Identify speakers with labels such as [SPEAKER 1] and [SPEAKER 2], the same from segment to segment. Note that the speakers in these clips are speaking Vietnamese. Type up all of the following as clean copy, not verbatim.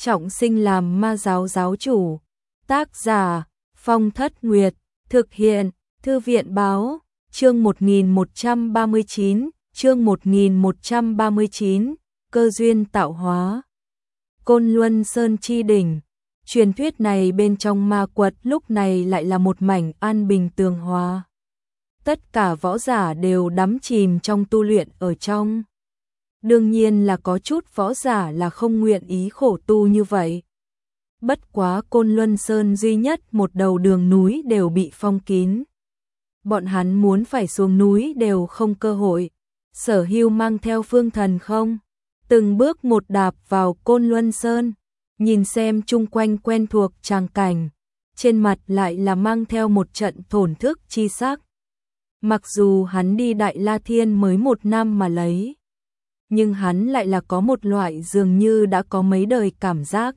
[SPEAKER 1] trọng sinh làm ma giáo giáo chủ. Tác giả Phong Thất Nguyệt, thực hiện Thư viện báo, chương 1139, chương 1139, cơ duyên tạo hóa. Côn Luân Sơn chi đỉnh, truyền thuyết này bên trong ma quật lúc này lại là một mảnh an bình tường hòa. Tất cả võ giả đều đắm chìm trong tu luyện ở trong. Đương nhiên là có chút võ giả là không nguyện ý khổ tu như vậy. Bất quá Côn Luân Sơn duy nhất một đầu đường núi đều bị phong kín. Bọn hắn muốn phải xuống núi đều không cơ hội. Sở Hưu mang theo Phương Thần không, từng bước một đạp vào Côn Luân Sơn, nhìn xem chung quanh quen thuộc tràng cảnh, trên mặt lại là mang theo một trận thổn thức chi sắc. Mặc dù hắn đi Đại La Thiên mới 1 năm mà lấy, nhưng hắn lại là có một loại dường như đã có mấy đời cảm giác.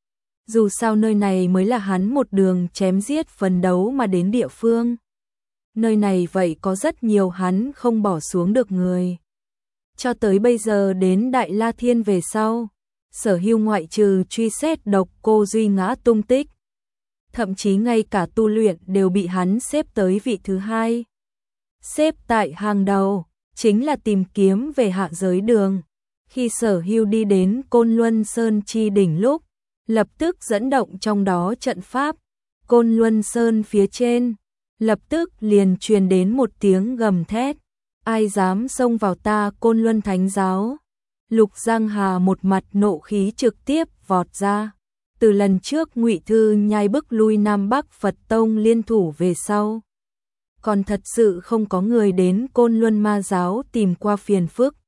[SPEAKER 1] Dù sao nơi này mới là hắn một đường chém giết phấn đấu mà đến địa phương. Nơi này vậy có rất nhiều hắn không bỏ xuống được người. Cho tới bây giờ đến Đại La Thiên về sau, Sở Hưu ngoại trừ truy xét độc cô Duy Ngã tung tích, thậm chí ngay cả tu luyện đều bị hắn xếp tới vị thứ 2. Xếp tại hàng đầu chính là tìm kiếm về hạ giới đường. Khi Sở Hưu đi đến Côn Luân Sơn chi đỉnh lúc, lập tức dẫn động trong đó trận pháp. Côn Luân Sơn phía trên, lập tức liền truyền đến một tiếng gầm thét. Ai dám xông vào ta Côn Luân Thánh Giáo? Lục Giang Hà một mặt nộ khí trực tiếp vọt ra. Từ lần trước Ngụy Thư Nhai bức lui Nam Bắc Phật Tông liên thủ về sau, còn thật sự không có người đến Côn Luân Ma Giáo tìm qua phiền phức.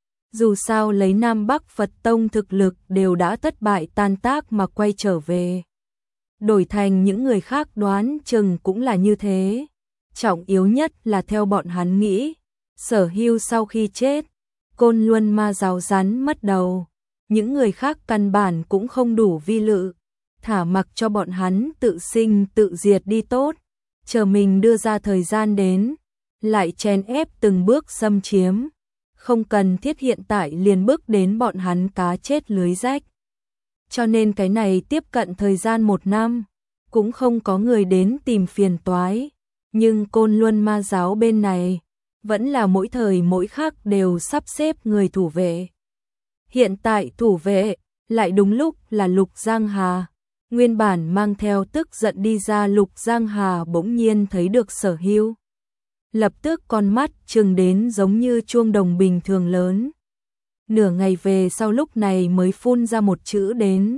[SPEAKER 1] Dù sao lấy Nam Bắc Phật Tông thực lực đều đã thất bại tan tác mà quay trở về. Đổi thành những người khác đoán chừng cũng là như thế. Trọng yếu nhất là theo bọn hắn nghĩ, Sở Hưu sau khi chết, Côn Luân Ma Giáo rắn mất đầu. Những người khác căn bản cũng không đủ vi lự, thả mặc cho bọn hắn tự sinh tự diệt đi tốt. Chờ mình đưa ra thời gian đến, lại chèn ép từng bước xâm chiếm. Không cần thiết hiện tại liền bước đến bọn hắn cá chết lưới rách. Cho nên cái này tiếp cận thời gian 1 năm, cũng không có người đến tìm phiền toái. Nhưng Côn Luân Ma Giáo bên này, vẫn là mỗi thời mỗi khắc đều sắp xếp người thủ vệ. Hiện tại thủ vệ, lại đúng lúc là Lục Giang Hà. Nguyên bản mang theo tức giận đi ra Lục Giang Hà bỗng nhiên thấy được Sở Hưu. Lập tức con mắt trừng đến giống như chuông đồng bình thường lớn. Nửa ngày về sau lúc này mới phun ra một chữ đến.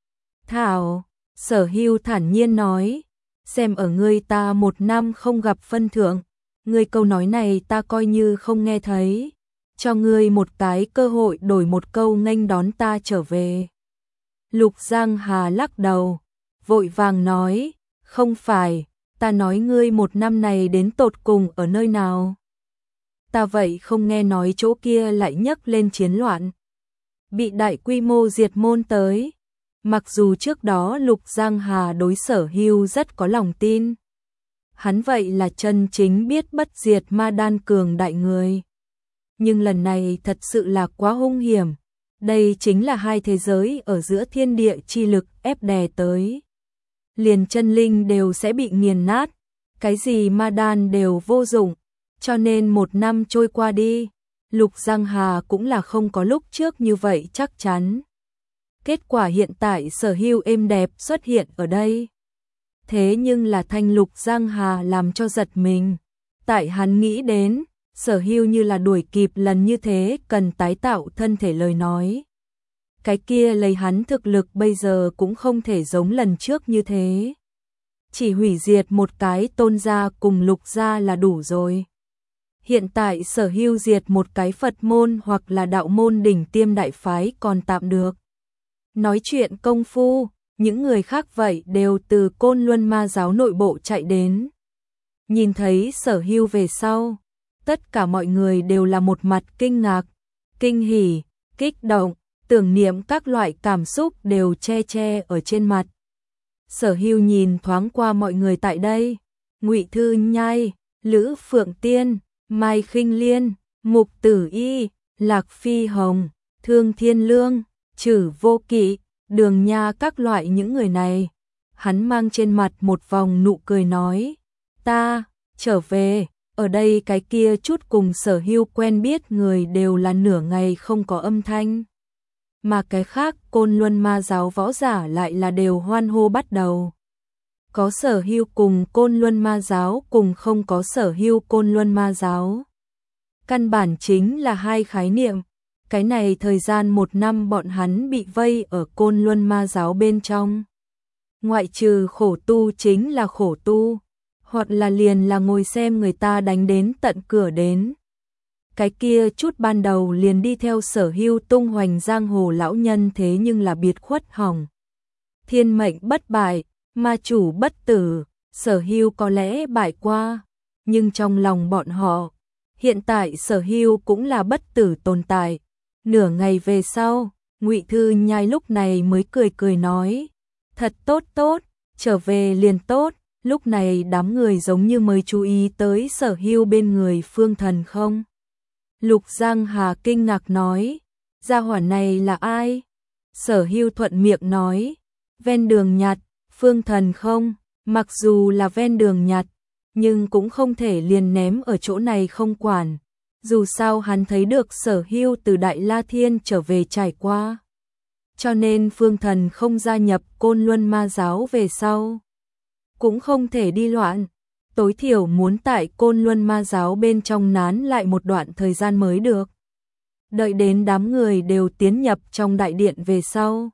[SPEAKER 1] Thảo, Sở Hưu thản nhiên nói, xem ở ngươi ta 1 năm không gặp phân thượng, ngươi câu nói này ta coi như không nghe thấy, cho ngươi một cái cơ hội đổi một câu nghênh đón ta trở về. Lục Giang Hà lắc đầu, vội vàng nói, không phải, ta nói ngươi 1 năm này đến tột cùng ở nơi nào. Ta vậy không nghe nói chỗ kia lại nhấc lên chiến loạn, bị đại quy mô diệt môn tới. Mặc dù trước đó Lục Giang Hà đối Sở Hưu rất có lòng tin, hắn vậy là chân chính biết bất diệt ma đan cường đại người. Nhưng lần này thật sự là quá hung hiểm. Đây chính là 2 thế giới ở giữa thiên địa chi lực ép đè tới. Liền chân linh đều sẽ bị nghiền nát, cái gì ma đan đều vô dụng. Cho nên 1 năm trôi qua đi, Lục Giang Hà cũng là không có lúc trước như vậy chắc chắn. Kết quả hiện tại Sở Hưu êm đẹp xuất hiện ở đây. Thế nhưng là thanh Lục Giang Hà làm cho giật mình. Tại hắn nghĩ đến, Sở Hưu như là đuổi kịp lần như thế cần tái tạo thân thể lời nói. Cái kia lấy hắn thực lực bây giờ cũng không thể giống lần trước như thế. Chỉ hủy diệt một cái Tôn gia cùng Lục gia là đủ rồi. Hiện tại Sở Hưu diệt một cái Phật môn hoặc là đạo môn đỉnh tiêm đại phái còn tạm được. Nói chuyện công phu, những người khác vậy đều từ Côn Luân Ma Giáo nội bộ chạy đến. Nhìn thấy Sở Hưu về sau, tất cả mọi người đều là một mặt kinh ngạc, kinh hỉ, kích động, tưởng niệm các loại cảm xúc đều che ở trên mặt. Sở Hưu nhìn thoáng qua mọi người tại đây, Ngụy Thư Nhai, Lữ Phượng Tiên, Mai Khinh Liên, Mục Tử Y, Lạc Phi Hồng, Thương Thiên Lương, Trử Vô Kỵ, Đường Nha các loại những người này. Hắn mang trên mặt một vòng nụ cười nói, ta, trở về, ở đây cái kia chút cùng Sở Hưu quen biết người đều là nửa ngày không có âm thanh. Mà cái khác Côn Luân Ma giáo võ giả lại là đều hoan hô bắt đầu. Có Sở Hưu cùng Côn Luân Ma giáo cùng không có Sở Hưu Côn Luân Ma giáo. Căn bản chính là hai khái niệm. Cái này thời gian 1 năm bọn hắn bị vây ở Côn Luân Ma giáo bên trong. Ngoại trừ khổ tu chính là khổ tu, hoặc là liền là ngồi xem người ta đánh đến tận cửa đến. Cái kia chút ban đầu liền đi theo Sở Hưu tung hoành giang hồ lão nhân thế nhưng là biệt khuất hỏng. Thiên mệnh bất bại, ma chủ bất tử, Sở Hưu có lẽ bại qua, nhưng trong lòng bọn họ, hiện tại Sở Hưu cũng là bất tử tồn tại. Nửa ngày về sau, Ngụy Thư Nhai lúc này mới cười cười nói, thật tốt tốt, trở về liền tốt. Lúc này đám người giống như mới chú ý tới Sở Hưu bên người Phương Thần không. Lục Giang Hà kinh ngạc nói, gia hỏa này là ai? Sở Hưu thuận miệng nói, ven đường nhặt, Phương Thần không, mặc dù là ven đường nhặt, nhưng cũng không thể liền ném ở chỗ này không quản. Dù sao hắn thấy được Sở Hưu từ Đại La Thiên trở về trải qua. Cho nên Phương Thần không gia nhập Côn Luân Ma giáo về sau. Cũng không thể đi loạn, tối thiểu muốn tại Côn Luân Ma giáo bên trong nán lại một đoạn thời gian mới được. Đợi đến đám người đều tiến nhập trong đại điện về sau.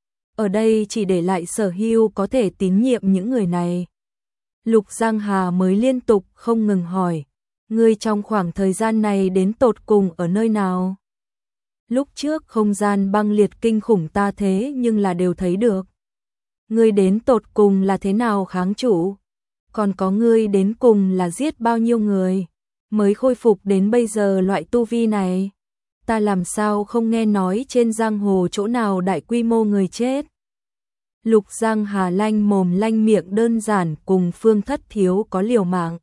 [SPEAKER 1] Ở đây chỉ để lại Sở Hưu có thể tín nhiệm những người này. Lục Giang Hà mới liên tục không ngừng hỏi, ngươi trong khoảng thời gian này đến tột cùng ở nơi nào? Lúc trước không gian băng liệt kinh khủng ta thế nhưng là đều thấy được. Ngươi đến tột cùng là thế nào kháng chủ? Còn có ngươi đến cùng là giết bao nhiêu người? Mới khôi phục đến bây giờ loại tu vi này? Ta làm sao không nghe nói trên giang hồ chỗ nào đại quy mô người chết? Lục Giang Hà lanh mồm lanh miệng đơn giản cùng Phương Thất Thiếu có liều mạng.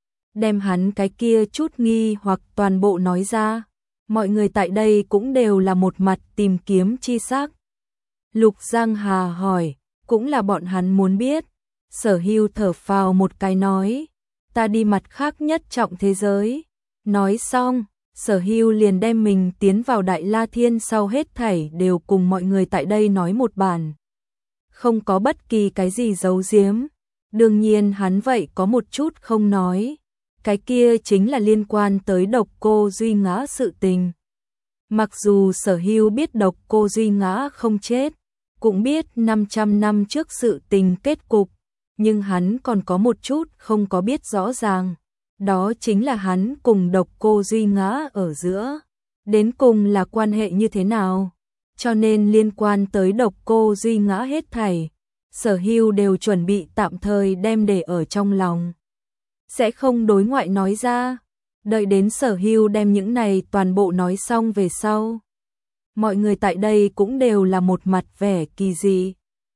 [SPEAKER 1] Đem hắn cái kia chút nghi hoặc toàn bộ nói ra. Mọi người tại đây cũng đều là một mặt tìm kiếm chi xác. Lục Giang Hà hỏi, cũng là bọn hắn muốn biết. Sở Hưu thở phào một cái nói, ta đi mặt khác nhất trọng thế giới. Nói xong, Sở Hưu liền đem mình tiến vào Đại La Thiên sau hết thảy đều cùng mọi người tại đây nói một bản. Không có bất kỳ cái gì giấu giếm. Đương nhiên hắn vậy có một chút không nói. Cái kia chính là liên quan tới Độc Cô Duy Ngã sự tình. Mặc dù Sở Hưu biết Độc Cô Duy Ngã không chết, cũng biết 500 năm trước sự tình kết cục, nhưng hắn còn có một chút không có biết rõ ràng. Đó chính là hắn cùng Độc Cô Duy Ngã ở giữa. Đến cùng là quan hệ như thế nào? Cho nên liên quan tới Độc Cô Duy Ngã hết thảy, Sở Hưu đều chuẩn bị tạm thời đem để ở trong lòng. Sẽ không đối ngoại nói ra. Đợi đến Sở Hưu đem những này toàn bộ nói xong về sau. Mọi người tại đây cũng đều là một mặt vẻ kỳ dị.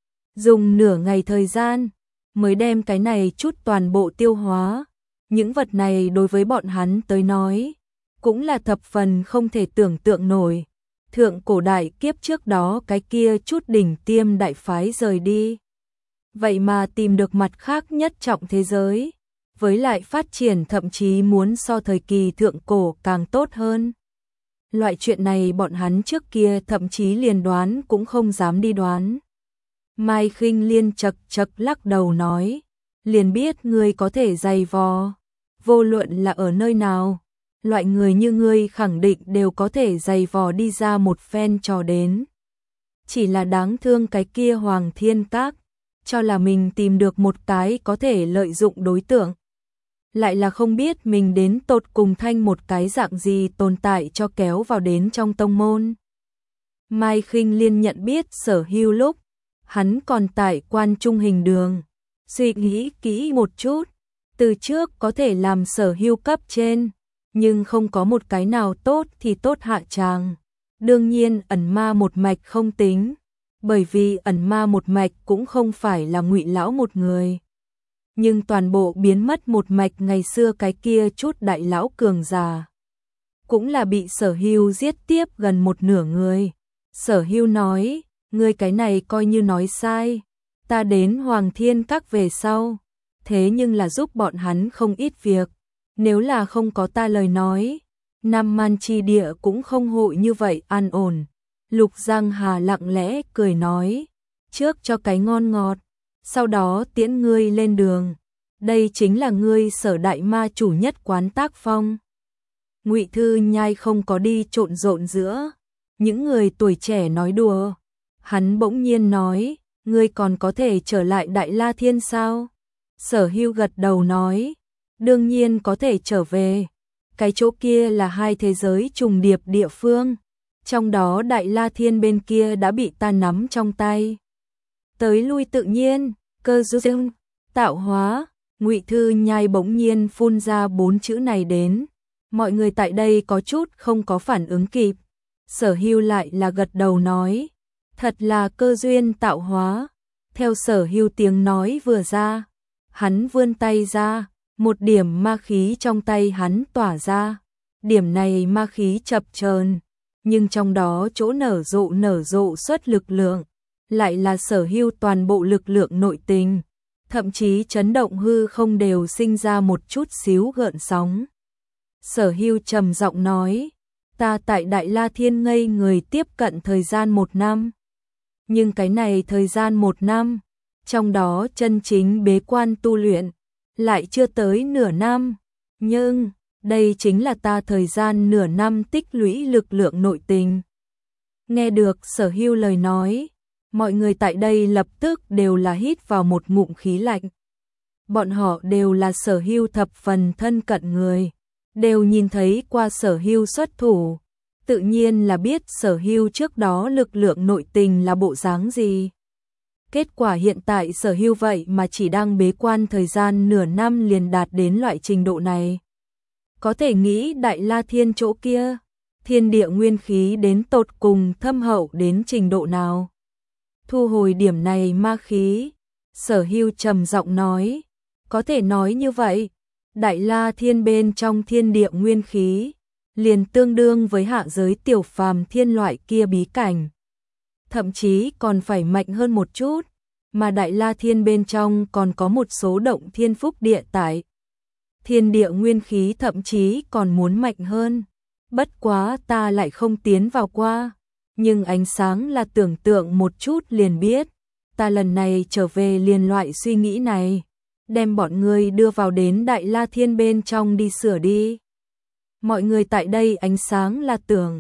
[SPEAKER 1] Dùng nửa ngày thời gian, mới đem cái này chút toàn bộ tiêu hóa. Những vật này đối với bọn hắn tới nói, cũng là thập phần không thể tưởng tượng nổi. Thượng cổ đại kiếp trước đó cái kia chút đỉnh tiêm đại phái rời đi. Vậy mà tìm được mặt khác nhất trọng thế giới. Với lại phát triển thậm chí muốn so thời kỳ thượng cổ càng tốt hơn. Loại chuyện này bọn hắn trước kia thậm chí liền đoán cũng không dám đi đoán. Mai Khinh Liên chật chật lắc đầu nói, liền biết ngươi có thể dày vò, vô luận là ở nơi nào, loại người như ngươi khẳng định đều có thể dày vò đi ra một phen trò đến. Chỉ là đáng thương cái kia Hoàng Thiên Các, cho là mình tìm được một cái có thể lợi dụng đối tượng. Lại là không biết mình đến tột cùng thanh một cái dạng gì tồn tại cho kéo vào đến trong tông môn. Mai Khinh Liên nhận biết Sở Hưu lúc, hắn còn tại Quan Trung Hình Đường. Suy nghĩ kỹ một chút, từ trước có thể làm Sở Hưu cấp trên, nhưng không có một cái nào tốt thì tốt hạ tràng. Đương nhiên ẩn ma một mạch không tính, bởi vì ẩn ma một mạch cũng không phải là Ngụy lão một người. Nhưng toàn bộ biến mất một mạch ngày xưa cái kia chút đại lão cường già, cũng là bị Sở Hưu giết tiếp gần một nửa người. Sở Hưu nói, ngươi cái này coi như nói sai, ta đến Hoàng Thiên Các về sau, thế nhưng là giúp bọn hắn không ít việc, nếu là không có ta lời nói, Nam Man chi địa cũng không hội như vậy an ổn. Lục Giang Hà lặng lẽ cười nói, trước cho cái ngon ngọt, sau đó tiễn ngươi lên đường. Đây chính là ngươi Sở đại ma chủ nhất quán tác phong. Ngụy Thư Nhai không có đi trộn rộn giữa những người tuổi trẻ nói đùa. Hắn bỗng nhiên nói, ngươi còn có thể trở lại Đại La Thiên sao? Sở Hưu gật đầu nói, đương nhiên có thể trở về. Cái chỗ kia là hai thế giới trùng điệp địa phương, trong đó Đại La Thiên bên kia đã bị ta nắm trong tay. Tới lui tự nhiên, cơ duyên, tạo hóa. Ngụy Thư Nhai bỗng nhiên phun ra 4 chữ này đến. Mọi người tại đây có chút không có phản ứng kịp. Sở Hưu lại là gật đầu nói, thật là cơ duyên tạo hóa. Theo Sở Hưu tiếng nói vừa ra, hắn vươn tay ra, một điểm ma khí trong tay hắn tỏa ra. Điểm này ma khí chập chờn, nhưng trong đó chỗ nở rộ xuất lực lượng, lại là Sở Hưu toàn bộ lực lượng nội tình. Thậm chí chấn động hư không đều sinh ra một chút xíu gợn sóng. Sở Hưu trầm giọng nói, ta tại Đại La Thiên ngây người tiếp cận thời gian 1 năm. Nhưng cái này thời gian 1 năm, trong đó chân chính bế quan tu luyện, lại chưa tới nửa năm. Nhưng, đây chính là ta thời gian nửa năm tích lũy lực lượng nội tình. Nghe được Sở Hưu lời nói, mọi người tại đây lập tức đều là hít vào một ngụm khí lạnh. Bọn họ đều là Sở Hưu thập phần thân cận người, đều nhìn thấy qua Sở Hưu xuất thủ, tự nhiên là biết Sở Hưu trước đó lực lượng nội tình là bộ dáng gì. Kết quả hiện tại Sở Hưu vậy mà chỉ đang bế quan thời gian nửa năm liền đạt đến loại trình độ này. Có thể nghĩ Đại La Thiên chỗ kia, thiên địa nguyên khí đến tột cùng thâm hậu đến trình độ nào. Thu hồi điểm này ma khí, Sở Hưu trầm giọng nói, có thể nói như vậy, Đại La Thiên bên trong thiên địa nguyên khí, liền tương đương với hạ giới tiểu phàm thiên loại kia bí cảnh. Thậm chí còn phải mạnh hơn một chút, mà Đại La Thiên bên trong còn có một số động thiên phúc địa tại. Thiên địa nguyên khí thậm chí còn muốn mạnh hơn, bất quá ta lại không tiến vào qua. Nhưng ánh sáng là tưởng tượng một chút liền biết, ta lần này trở về liền loại suy nghĩ này, đem bọn ngươi đưa vào đến Đại La Thiên bên trong đi sửa đi. Mọi người tại đây ánh sáng là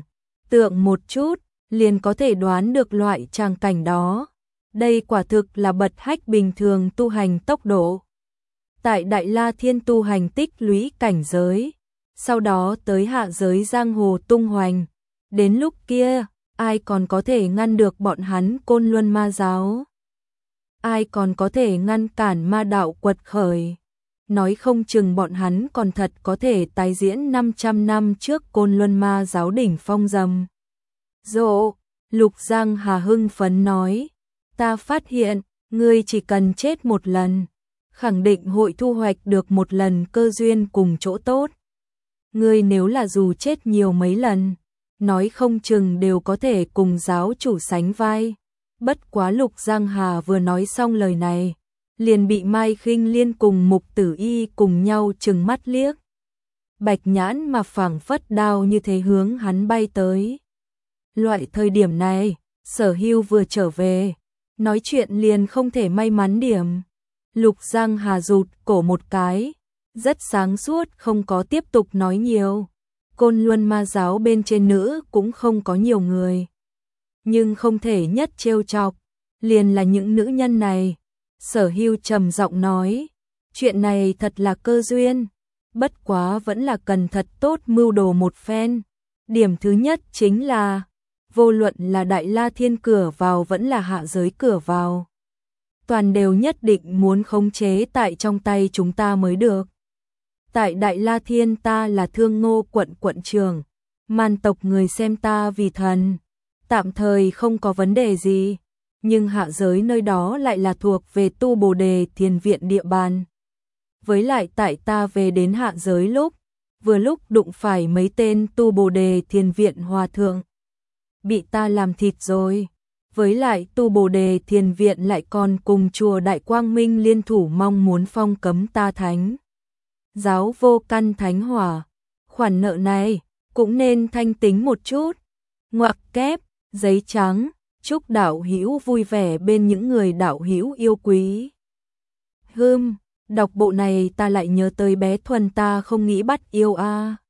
[SPEAKER 1] tượng một chút, liền có thể đoán được loại tràng cảnh đó. Đây quả thực là bật hách bình thường tu hành tốc độ. Tại Đại La Thiên tu hành tích lũy cảnh giới, sau đó tới hạ giới giang hồ tung hoành, đến lúc kia ai còn có thể ngăn được bọn hắn Côn Luân Ma giáo? Ai còn có thể ngăn cản ma đạo quật khởi? Nói không chừng bọn hắn còn thật có thể tái diễn 500 năm trước Côn Luân Ma giáo đỉnh phong rầm rộ. Lục Giang Hà hưng phấn nói, ta phát hiện, ngươi chỉ cần chết một lần, khẳng định hội thu hoạch được một lần cơ duyên cùng chỗ tốt. Ngươi nếu là dù chết nhiều mấy lần, nói không chừng đều có thể cùng giáo chủ sánh vai. Bất quá Lục Giang Hà vừa nói xong lời này, liền bị Mai Khinh Liên cùng Mục Tử Y cùng nhau trừng mắt liếc. Bạch nhãn mà phảng phất đao như thế hướng hắn bay tới. Loại thời điểm này, Sở Hưu vừa trở về, nói chuyện liền không thể may mắn điểm. Lục Giang Hà rụt cổ một cái, rất sáng suốt không có tiếp tục nói nhiều. Côn Luân Ma giáo bên trên nữ cũng không có nhiều người, nhưng không thể nhất trêu chọc, liền là những nữ nhân này. Sở Hưu trầm giọng nói, chuyện này thật là cơ duyên, bất quá vẫn là cần thật tốt mưu đồ một phen. Điểm thứ nhất chính là, vô luận là Đại La Thiên cửa vào vẫn là hạ giới cửa vào, toàn đều nhất định muốn khống chế tại trong tay chúng ta mới được. Tại Đại La Thiên ta là Thương Ngô quận quận trưởng, man tộc người xem ta vì thần, tạm thời không có vấn đề gì, nhưng hạ giới nơi đó lại là thuộc về Tu Bồ Đề Thiền Viện địa bàn. Với lại tại ta về đến hạ giới lúc, vừa lúc đụng phải mấy tên Tu Bồ Đề Thiền Viện hòa thượng, bị ta làm thịt rồi. với lại tu Bồ Đề Thiền Viện lại còn cùng chùa Đại Quang Minh liên thủ mong muốn phong cấm ta thánh giáo Vô Căn Thánh Hỏa. Khoản nợ này cũng nên thanh tính một chút. Ngoặc kép, giấy trắng, chúc đạo hữu vui vẻ bên những người đạo hữu yêu quý. Đọc bộ này ta lại nhớ tới bé Thuần ta không nghĩ bắt yêu a.